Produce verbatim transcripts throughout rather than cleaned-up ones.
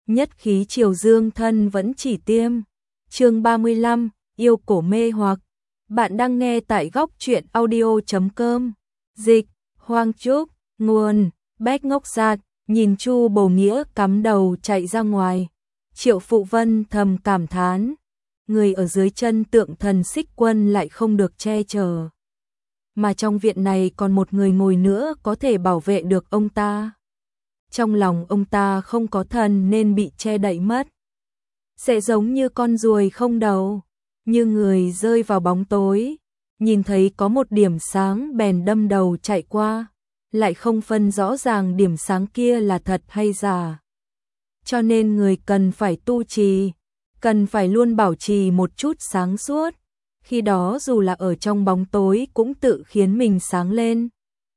nhất khí triều dương thân vẫn chỉ tiêm. Chương ba mươi lăm, yêu cổ mê hoặc. Bạn đang nghe tại góc truyện audio chấm com. Dịch, Hoang Trúc, nguồn, Bách Ngốc Giạt, nhìn Chu Bầu Nghĩa cắm đầu chạy ra ngoài. Triệu Phụ Vân thầm cảm thán, người ở dưới chân tượng thần Xích Quân lại không được che chở. Mà trong viện này còn một người ngồi nữa có thể bảo vệ được ông ta. Trong lòng ông ta không có thần nên bị che đậy mất. Sẽ giống như con ruồi không đầu, như người rơi vào bóng tối, nhìn thấy có một điểm sáng bèn đâm đầu chạy qua, lại không phân rõ ràng điểm sáng kia là thật hay giả. Cho nên người cần phải tu trì, cần phải luôn bảo trì một chút sáng suốt, khi đó dù là ở trong bóng tối cũng tự khiến mình sáng lên,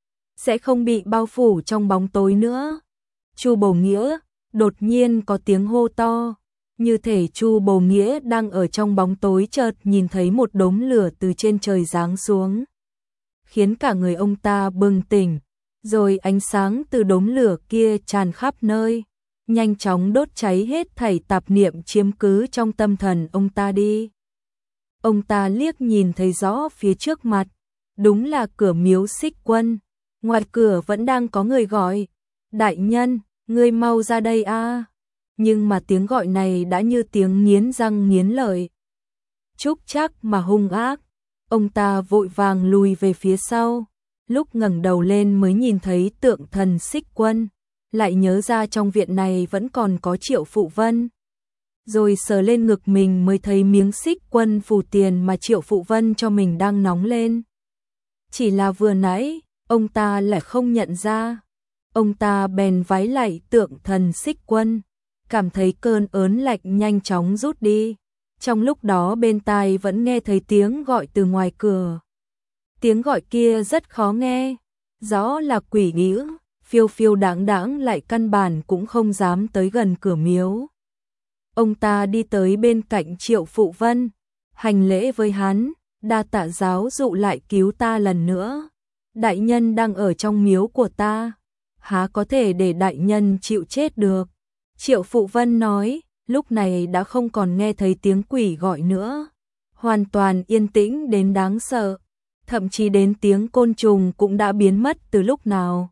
sẽ không bị bao phủ trong bóng tối nữa. Chu Bầu Nghĩa, đột nhiên có tiếng hô to, như thể Chu Bầu Nghĩa đang ở trong bóng tối chợt nhìn thấy một đốm lửa từ trên trời giáng xuống, khiến cả người ông ta bừng tỉnh, rồi ánh sáng từ đốm lửa kia tràn khắp nơi, nhanh chóng đốt cháy hết thảy tạp niệm chiếm cứ trong tâm thần ông ta đi. Ông ta liếc nhìn thấy rõ phía trước mặt, đúng là cửa miếu Xích Quân, ngoài cửa vẫn đang có người gọi, đại nhân, ngươi mau ra đây a. Nhưng mà tiếng gọi này đã như tiếng nghiến răng nghiến lợi, trúc chắc mà hung ác. Ông ta vội vàng lùi về phía sau, lúc ngẩng đầu lên mới nhìn thấy tượng thần Xích Quân, lại nhớ ra trong viện này vẫn còn có Triệu Phụ Vân. Rồi sờ lên ngực mình mới thấy miếng Xích Quân phù tiền mà Triệu Phụ Vân cho mình đang nóng lên. Chỉ là vừa nãy, ông ta lại không nhận ra. Ông ta bèn vái lạy tượng thần Xích Quân, cảm thấy cơn ớn lạnh nhanh chóng rút đi. Trong lúc đó bên tai vẫn nghe thấy tiếng gọi từ ngoài cửa. Tiếng gọi kia rất khó nghe, rõ là quỷ nghĩa, phiêu phiêu đáng đáng lại căn bản cũng không dám tới gần cửa miếu. Ông ta đi tới bên cạnh Triệu Phụ Vân, hành lễ với hắn, đa tạ giáo dụ lại cứu ta lần nữa. Đại nhân đang ở trong miếu của ta, há có thể để đại nhân chịu chết được. Triệu Phụ Vân nói, lúc này đã không còn nghe thấy tiếng quỷ gọi nữa, hoàn toàn yên tĩnh đến đáng sợ, thậm chí đến tiếng côn trùng cũng đã biến mất từ lúc nào.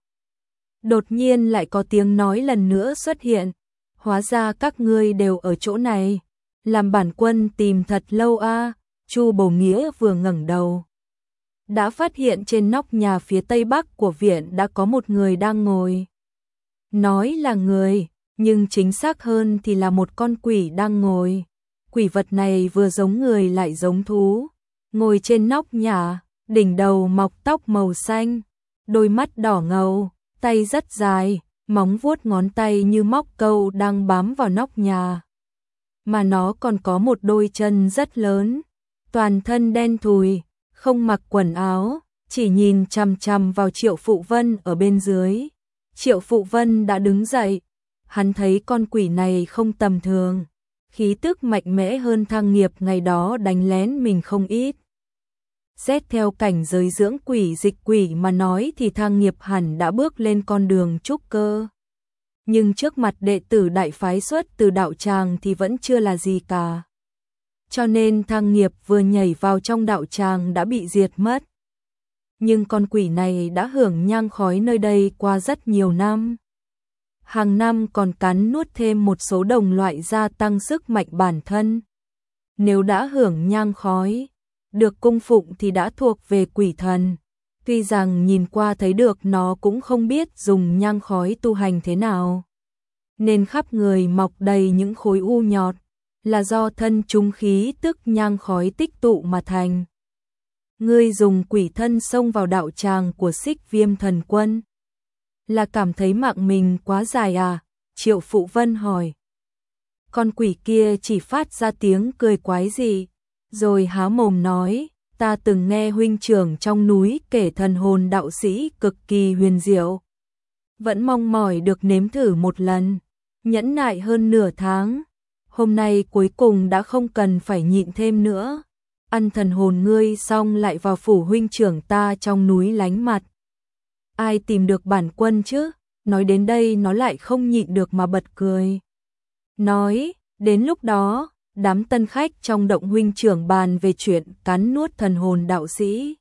Đột nhiên lại có tiếng nói lần nữa xuất hiện, hóa ra các ngươi đều ở chỗ này, làm bản quân tìm thật lâu a. Chu Bầu Nghĩa vừa ngẩng đầu, đã phát hiện trên nóc nhà phía tây bắc của viện đã có một người đang ngồi. Nói là người, nhưng chính xác hơn thì là một con quỷ đang ngồi. Quỷ vật này vừa giống người lại giống thú, ngồi trên nóc nhà, đỉnh đầu mọc tóc màu xanh, đôi mắt đỏ ngầu, tay rất dài, móng vuốt ngón tay như móc câu đang bám vào nóc nhà. Mà nó còn có một đôi chân rất lớn, toàn thân đen thùi, không mặc quần áo, chỉ nhìn chằm chằm vào Triệu Phụ Vân ở bên dưới. Triệu Phụ Vân đã đứng dậy, hắn thấy con quỷ này không tầm thường, khí tức mạnh mẽ hơn Thang Nghiệp ngày đó đánh lén mình không ít. Xét theo cảnh giới dưỡng quỷ dịch quỷ mà nói thì Thang Nghiệp hẳn đã bước lên con đường trúc cơ. Nhưng trước mặt đệ tử đại phái xuất từ đạo tràng thì vẫn chưa là gì cả. Cho nên Thang Nghiệp vừa nhảy vào trong đạo tràng đã bị diệt mất. Nhưng con quỷ này đã hưởng nhang khói nơi đây qua rất nhiều năm. Hàng năm còn cắn nuốt thêm một số đồng loại gia tăng sức mạnh bản thân. Nếu đã hưởng nhang khói, được cung phụng thì đã thuộc về quỷ thần. Tuy rằng nhìn qua thấy được nó cũng không biết dùng nhang khói tu hành thế nào, nên khắp người mọc đầy những khối u nhọt, là do thân chúng khí tức nhang khói tích tụ mà thành. Ngươi dùng quỷ thân xông vào đạo tràng của Xích Viêm Thần Quân, là cảm thấy mạng mình quá dài à? Triệu Phụ Vân hỏi. Con quỷ kia chỉ phát ra tiếng cười quái dị, rồi há mồm nói, ta từng nghe huynh trưởng trong núi kể thần hồn đạo sĩ cực kỳ huyền diệu, vẫn mong mỏi được nếm thử một lần, nhẫn nại hơn nửa tháng, hôm nay cuối cùng đã không cần phải nhịn thêm nữa, ăn thần hồn ngươi xong lại vào phủ huynh trưởng ta trong núi lánh mặt. Ai tìm được bản quân chứ? Nói đến đây nó lại không nhịn được mà bật cười. nói, đến lúc đó, đám tân khách trong động huynh trưởng bàn về chuyện cắn nuốt thần hồn đạo sĩ.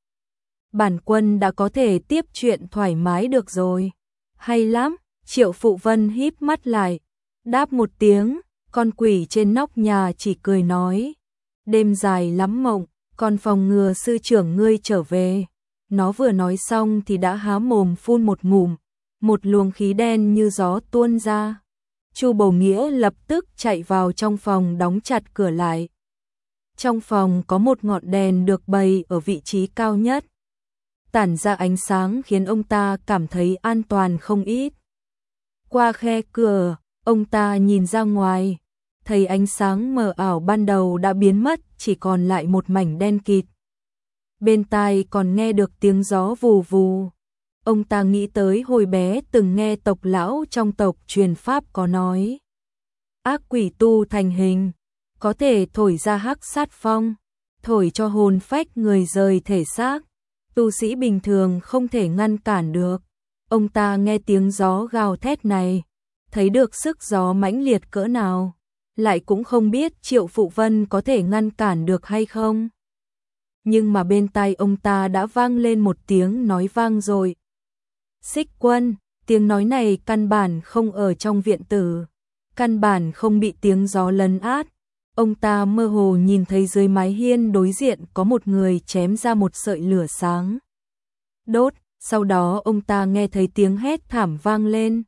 Bản quân đã có thể tiếp chuyện thoải mái được rồi. Hay lắm, Triệu Phụ Vân híp mắt lại, đáp một tiếng, con quỷ trên nóc nhà chỉ cười nói. Đêm dài lắm mộng, còn phòng ngừa sư trưởng ngươi trở về. Nó vừa nói xong thì đã há mồm phun một ngụm, một luồng khí đen như gió tuôn ra. Chu Bầu Nghĩa lập tức chạy vào trong phòng đóng chặt cửa lại. Trong phòng có một ngọn đèn được bày ở vị trí cao nhất. Tản ra ánh sáng khiến ông ta cảm thấy an toàn không ít. Qua khe cửa, ông ta nhìn ra ngoài, thấy ánh sáng mờ ảo ban đầu đã biến mất, chỉ còn lại một mảnh đen kịt. Bên tai còn nghe được tiếng gió vù vù. Ông ta nghĩ tới hồi bé từng nghe tộc lão trong tộc truyền pháp có nói. Ác quỷ tu thành hình, có thể thổi ra hắc sát phong, thổi cho hồn phách người rời thể xác. Tu sĩ bình thường không thể ngăn cản được. Ông ta nghe tiếng gió gào thét này, thấy được sức gió mãnh liệt cỡ nào, lại cũng không biết Triệu Phụ Vân có thể ngăn cản được hay không. Nhưng mà bên tai ông ta đã vang lên một tiếng nói vang rồi. Xích Quân, tiếng nói này căn bản không ở trong viện tử, căn bản không bị tiếng gió lấn át. Ông ta mơ hồ nhìn thấy dưới mái hiên đối diện có một người chém ra một sợi lửa sáng. Đốt, sau đó ông ta nghe thấy tiếng hét thảm vang lên.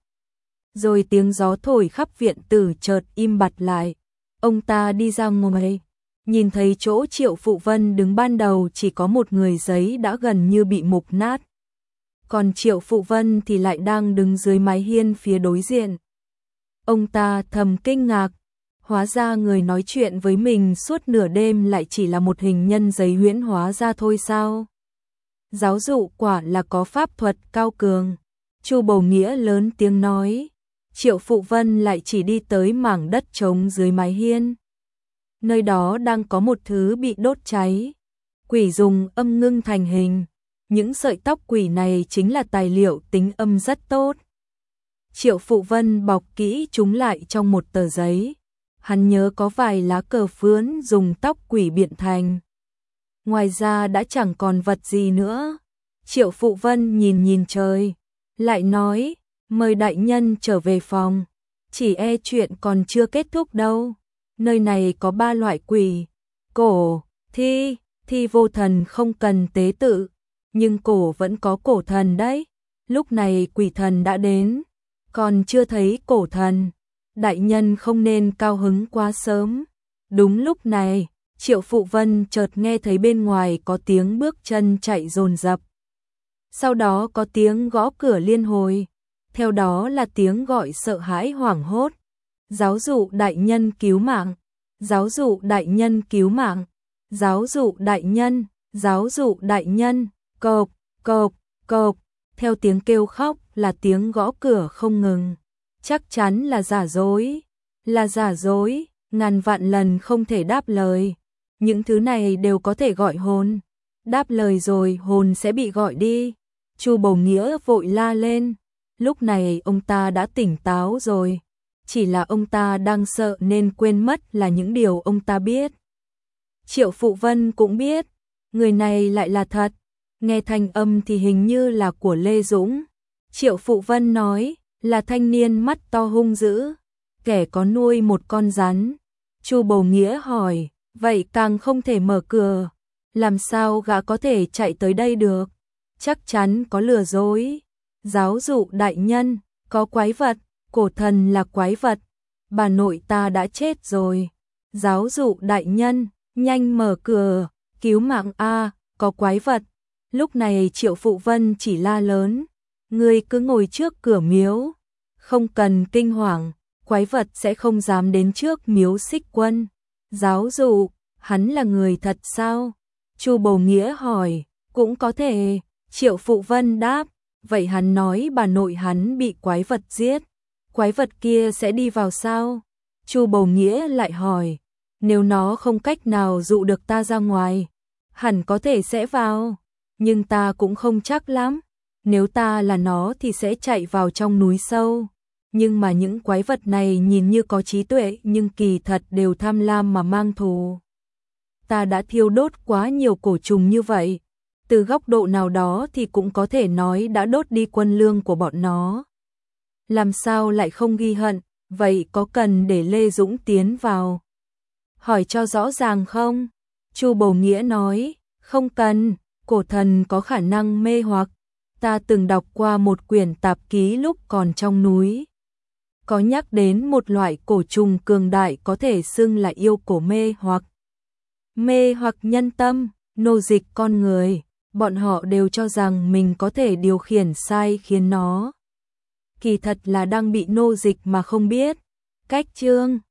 Rồi tiếng gió thổi khắp viện tử chợt im bặt lại. Ông ta đi ra ngoài, nhìn thấy chỗ Triệu Phụ Vân đứng ban đầu chỉ có một người giấy đã gần như bị mục nát. Còn Triệu Phụ Vân thì lại đang đứng dưới mái hiên phía đối diện. Ông ta thầm kinh ngạc, hóa ra người nói chuyện với mình suốt nửa đêm lại chỉ là một hình nhân giấy huyễn hóa ra thôi sao? Giáo dụ quả là có pháp thuật cao cường. Chu Bầu Nghĩa lớn tiếng nói. Triệu Phụ Vân lại chỉ đi tới mảng đất trống dưới mái hiên. Nơi đó đang có một thứ bị đốt cháy. Quỷ dùng âm ngưng thành hình. Những sợi tóc quỷ này chính là tài liệu tính âm rất tốt. Triệu Phụ Vân bọc kỹ chúng lại trong một tờ giấy. Hắn nhớ có vài lá cờ phướn dùng tóc quỷ biện thành. Ngoài ra đã chẳng còn vật gì nữa. Triệu Phụ Vân nhìn nhìn trời, lại nói, mời đại nhân trở về phòng. Chỉ e chuyện còn chưa kết thúc đâu. Nơi này có ba loại quỷ. Cổ, thi, thi vô thần không cần tế tự. Nhưng cổ vẫn có cổ thần đấy. Lúc này quỷ thần đã đến, còn chưa thấy cổ thần. Đại nhân không nên cao hứng quá sớm. Đúng lúc này, Triệu Phụ Vân chợt nghe thấy bên ngoài có tiếng bước chân chạy dồn dập. Sau đó có tiếng gõ cửa liên hồi. Theo đó là tiếng gọi sợ hãi hoảng hốt. Giáo dụ đại nhân cứu mạng. Giáo dụ đại nhân cứu mạng. Giáo dụ đại nhân. Giáo dụ đại nhân. Cộp, cộp, cộp. Theo tiếng kêu khóc là tiếng gõ cửa không ngừng. Chắc chắn là giả dối. Là giả dối. Ngàn vạn lần không thể đáp lời. Những thứ này đều có thể gọi hồn. Đáp lời rồi hồn sẽ bị gọi đi. Chu Bầu Nghĩa vội la lên. Lúc này ông ta đã tỉnh táo rồi. Chỉ là ông ta đang sợ nên quên mất là những điều ông ta biết. Triệu Phụ Vân cũng biết. Người này lại là thật. Nghe thanh âm thì hình như là của Lê Dũng. Triệu Phụ Vân nói là thanh niên mắt to hung dữ. Kẻ có nuôi một con rắn. Chu Bầu Nghĩa hỏi. Vậy càng không thể mở cửa. Làm sao gã có thể chạy tới đây được? Chắc chắn có lừa dối. Giáo dụ đại nhân, có quái vật, cổ thần là quái vật. Bà nội ta đã chết rồi. Giáo dụ đại nhân, nhanh mở cửa, cứu mạng a, có quái vật. Lúc này Triệu Phụ Vân chỉ la lớn. Ngươi cứ ngồi trước cửa miếu. Không cần kinh hoàng, quái vật sẽ không dám đến trước miếu Xích Quân. Giáo dụ, hắn là người thật sao? Chu Bầu Nghĩa hỏi, cũng có thể. Triệu Phụ Vân đáp, vậy hắn nói bà nội hắn bị quái vật giết. Quái vật kia sẽ đi vào sao? Chu Bầu Nghĩa lại hỏi, nếu nó không cách nào dụ được ta ra ngoài, hẳn có thể sẽ vào. Nhưng ta cũng không chắc lắm. Nếu ta là nó thì sẽ chạy vào trong núi sâu. Nhưng mà những quái vật này nhìn như có trí tuệ nhưng kỳ thật đều tham lam mà mang thù. Ta đã thiêu đốt quá nhiều cổ trùng như vậy, từ góc độ nào đó thì cũng có thể nói đã đốt đi quân lương của bọn nó. Làm sao lại không ghi hận, vậy có cần để Lê Dũng tiến vào hỏi cho rõ ràng không? Chu Bầu Nghĩa nói, không cần, cổ thần có khả năng mê hoặc. Ta từng đọc qua một quyển tạp ký lúc còn trong núi. Có nhắc đến một loại cổ trùng cường đại có thể xưng là yêu cổ mê hoặc. Mê hoặc nhân tâm, nô dịch con người, bọn họ đều cho rằng mình có thể điều khiển sai khiến nó. Kỳ thật là đang bị nô dịch mà không biết. Cách chương